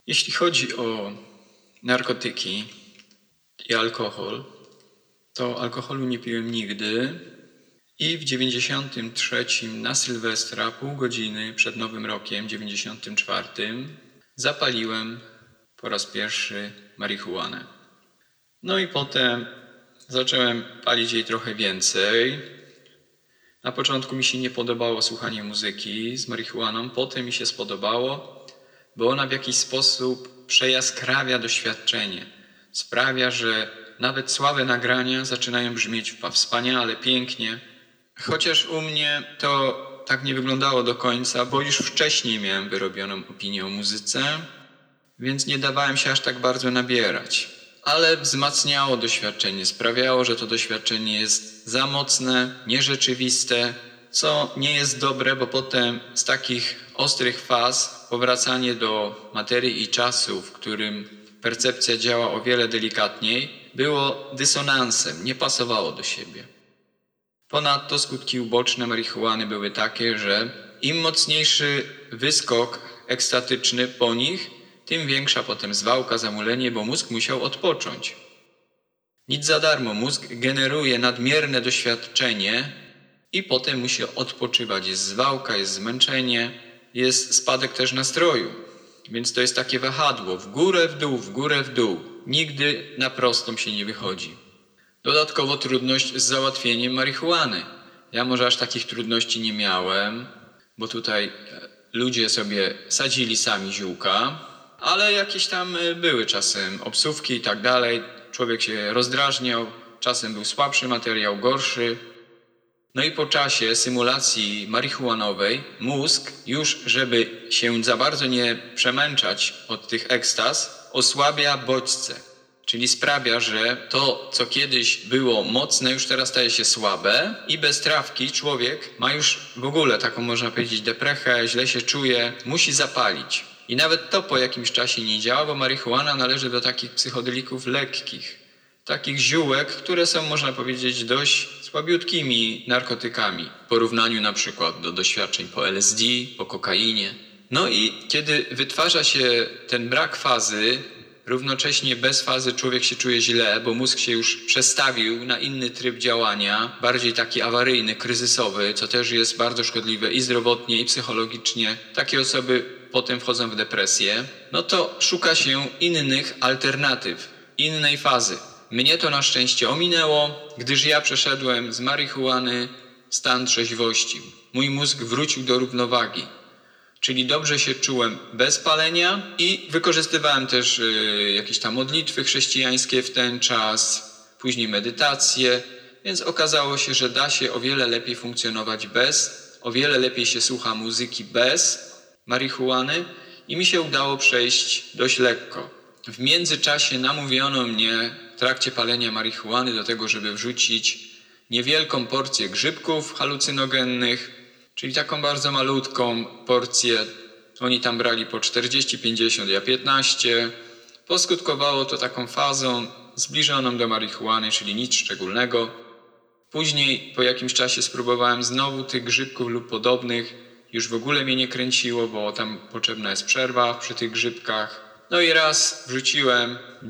Jeśli chodzi o narkotyki i alkohol, to alkoholu nie piłem nigdy i w 93 na Sylwestra, pół godziny przed Nowym Rokiem, 94, zapaliłem po raz pierwszy marihuanę. No i potem zacząłem palić jej trochę więcej. Na początku mi się nie podobało słuchanie muzyki z marihuaną, potem mi się spodobało, bo ona w jakiś sposób przejaskrawia doświadczenie. Sprawia, że nawet słabe nagrania zaczynają brzmieć wspaniale, pięknie. Chociaż u mnie to tak nie wyglądało do końca, bo już wcześniej miałem wyrobioną opinię o muzyce, więc nie dawałem się aż tak bardzo nabierać. Ale wzmacniało doświadczenie, sprawiało, że to doświadczenie jest za mocne, nierzeczywiste, co nie jest dobre, bo potem z takich ostrych faz powracanie do materii i czasu, w którym percepcja działa o wiele delikatniej, było dysonansem, nie pasowało do siebie. Ponadto skutki uboczne marihuany były takie, że im mocniejszy wyskok ekstatyczny po nich, tym większa potem zwałka, zamulenie, bo mózg musiał odpocząć. Nic za darmo, mózg generuje nadmierne doświadczenie i potem musi odpoczywać. Jest zwałka, jest zmęczenie, jest spadek też nastroju. Więc to jest takie wahadło, w górę, w dół, w górę, w dół. Nigdy na prostą się nie wychodzi. Dodatkowo trudność z załatwieniem marihuany. Ja może aż takich trudności nie miałem, bo tutaj ludzie sobie sadzili sami ziółka, ale jakieś tam były czasem obsówki i tak dalej. Człowiek się rozdrażniał, czasem był słabszy materiał, gorszy. No i po czasie symulacji marihuanowej mózg już, żeby się za bardzo nie przemęczać od tych ekstaz, osłabia bodźce. Czyli sprawia, że to, co kiedyś było mocne, już teraz staje się słabe i bez trawki człowiek ma już w ogóle taką, można powiedzieć, deprechę, źle się czuje, musi zapalić. I nawet to po jakimś czasie nie działa, bo marihuana należy do takich psychodelików lekkich. Takich ziółek, które są, można powiedzieć, dość słabiutkimi narkotykami w porównaniu na przykład do doświadczeń po LSD, po kokainie. No i kiedy wytwarza się ten brak fazy, równocześnie bez fazy człowiek się czuje źle, bo mózg się już przestawił na inny tryb działania, bardziej taki awaryjny, kryzysowy, co też jest bardzo szkodliwe i zdrowotnie, i psychologicznie. Takie osoby potem wchodzą w depresję. No to szuka się innych alternatyw, innej fazy. Mnie to na szczęście ominęło, gdyż ja przeszedłem z marihuany w stan trzeźwości. Mój mózg wrócił do równowagi. Czyli dobrze się czułem bez palenia i wykorzystywałem też jakieś tam modlitwy chrześcijańskie w ten czas, później medytację, więc okazało się, że da się o wiele lepiej funkcjonować bez, o wiele lepiej się słucha muzyki bez marihuany i mi się udało przejść dość lekko. W międzyczasie namówiono mnie w trakcie palenia marihuany do tego, żeby wrzucić niewielką porcję grzybków halucynogennych, czyli taką bardzo malutką porcję. Oni tam brali po 40, 50, ja 15. Poskutkowało to taką fazą zbliżoną do marihuany, czyli nic szczególnego. Później po jakimś czasie spróbowałem znowu tych grzybków lub podobnych. Już w ogóle mnie nie kręciło, bo tam potrzebna jest przerwa przy tych grzybkach. No i raz wrzuciłem w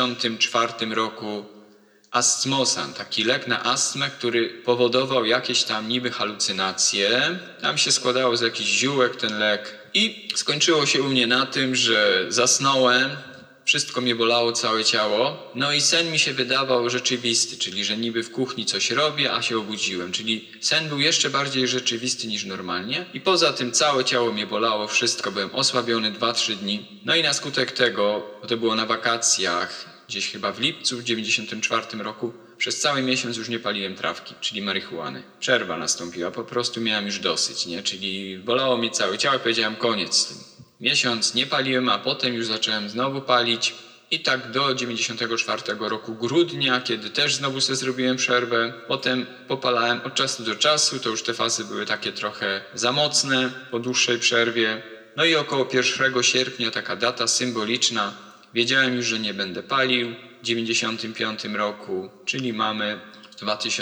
94 roku Astmosan, taki lek na astmę, który powodował jakieś tam niby halucynacje. Tam się składało z jakichś ziółek ten lek i skończyło się u mnie na tym, że zasnąłem, wszystko mnie bolało, całe ciało. No i sen mi się wydawał rzeczywisty, czyli że niby w kuchni coś robię, a się obudziłem. Czyli sen był jeszcze bardziej rzeczywisty niż normalnie. I poza tym całe ciało mnie bolało, wszystko, byłem osłabiony 2-3 dni. No i na skutek tego, bo to było na wakacjach, gdzieś chyba w lipcu w 94 roku, przez cały miesiąc już nie paliłem trawki, czyli marihuany. Przerwa nastąpiła, po prostu miałem już dosyć, nie? Czyli bolało mnie całe ciało i powiedziałem koniec z tym. Miesiąc nie paliłem, a potem już zacząłem znowu palić i tak do 94 roku grudnia, kiedy też znowu sobie zrobiłem przerwę. Potem popalałem od czasu do czasu, to już te fazy były takie trochę za mocne po dłuższej przerwie. No i około 1 sierpnia, taka data symboliczna, wiedziałem już, że nie będę palił w 95 roku, czyli mamy w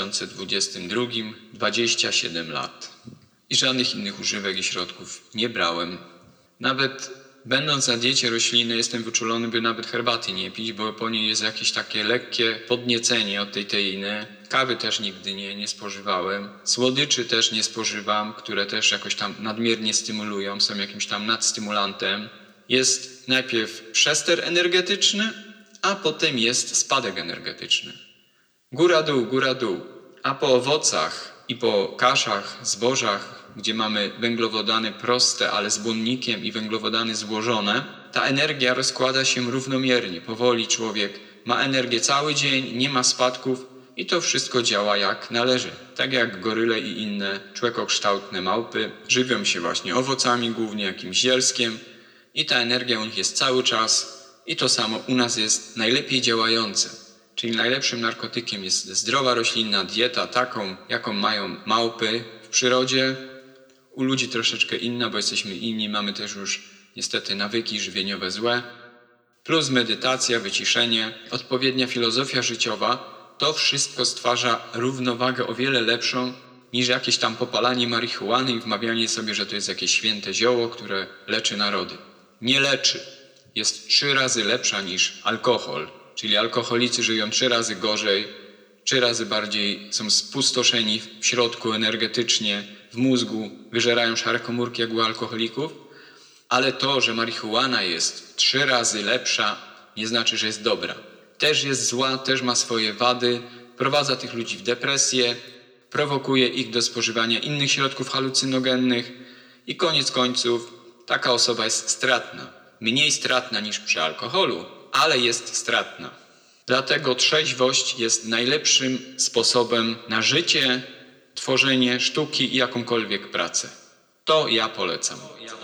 2022 27 lat. I żadnych innych używek i środków nie brałem. Nawet Będąc na diecie roślinnej jestem wyczulony, by nawet herbaty nie pić, bo po niej jest jakieś takie lekkie podniecenie od tej teiny. Kawy też nigdy nie spożywałem. Słodyczy też nie spożywam, które też jakoś tam nadmiernie stymulują, są jakimś tam nadstymulantem. Jest najpierw przester energetyczny, a potem jest spadek energetyczny. Góra, dół. A po owocach i po kaszach, zbożach, gdzie mamy węglowodany proste, ale z błonnikiem i węglowodany złożone, ta energia rozkłada się równomiernie. Powoli człowiek ma energię cały dzień, nie ma spadków i to wszystko działa jak należy. Tak jak goryle i inne człekokształtne małpy żywią się właśnie owocami, głównie jakimś zielskiem i ta energia u nich jest cały czas i to samo u nas jest najlepiej działające. Czyli najlepszym narkotykiem jest zdrowa roślinna dieta, taką jaką mają małpy w przyrodzie. U ludzi troszeczkę inna, bo jesteśmy inni, mamy też już niestety nawyki żywieniowe złe. Plus medytacja, wyciszenie, odpowiednia filozofia życiowa. To wszystko stwarza równowagę o wiele lepszą niż jakieś tam popalanie marihuany i wmawianie sobie, że to jest jakieś święte zioło, które leczy narody. Nie leczy. Jest 3 razy lepsza niż alkohol. Czyli alkoholicy żyją 3 razy gorzej, 3 razy bardziej są spustoszeni w środku energetycznie, w mózgu, wyżerają szare komórki jak u alkoholików, ale to, że marihuana jest 3 razy lepsza, nie znaczy, że jest dobra. Też jest zła, też ma swoje wady, wprowadza tych ludzi w depresję, prowokuje ich do spożywania innych środków halucynogennych i koniec końców taka osoba jest stratna. Mniej stratna niż przy alkoholu, ale jest stratna. Dlatego trzeźwość jest najlepszym sposobem na życie, tworzenie sztuki i jakąkolwiek pracę. To ja polecam.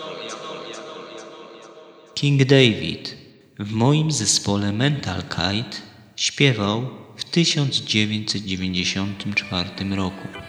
King David w moim zespole Mental Kite śpiewał w 1994 roku.